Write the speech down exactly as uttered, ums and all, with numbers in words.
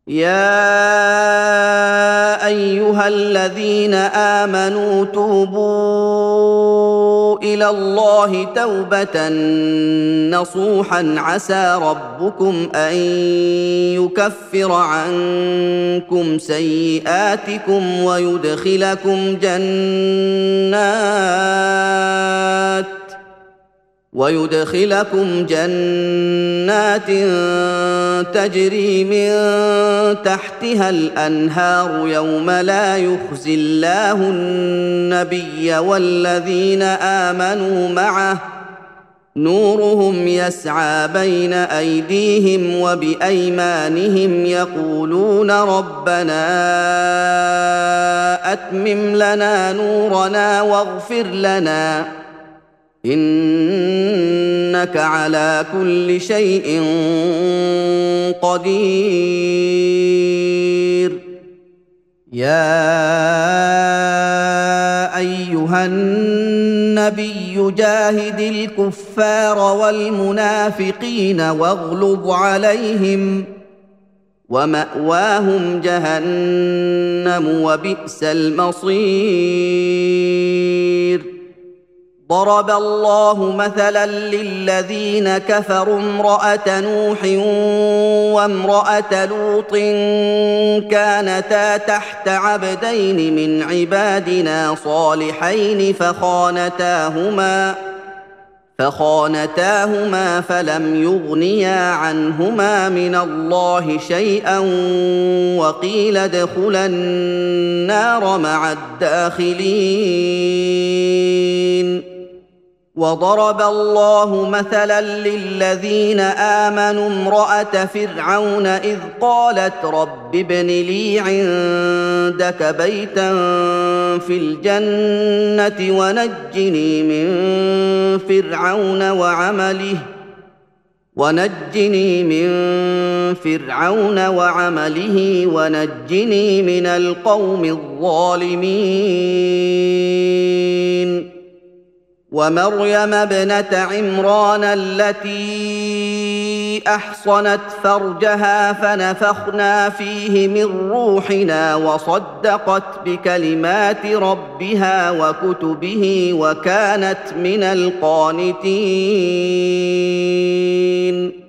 يا ايها الذين امنوا توبوا الى الله توبه نصوحا عسى ربكم ان يكفر عنكم سيئاتكم ويدخلكم جنات ويدخلكم جنات تجري من تحتها الأنهار يوم لا يخزي الله النبي والذين آمنوا معه نورهم يسعى بين أيديهم وبأيمانهم يقولون ربنا أتمم لنا نورنا واغفر لنا إنك على كل شيء قدير. يا أيها النبي جاهد الكفار والمنافقين واغلظ عليهم ومأواهم جهنم وبئس المصير. ضرب الله مثلا للذين كفروا امرأة نوح وامرأة لوط كانتا تحت عبدين من عبادنا صالحين فخانتاهما فخانتاهما فلم يغنيا عنهما من الله شيئا وقيل ادخلا النار مع الداخلين. وضرب الله مثلا للذين آمنوا امرأة فرعون إذ قالت رب ابن لي عندك بيتا في الجنة ونجني من فرعون وعمله ونجني من فرعون وعمله ونجني من القوم الظالمين. ومريم ابنة عمران التي أحصنت فرجها فنفخنا فيه من روحنا وصدقت بكلمات ربها وكتبه وكانت من القانتين.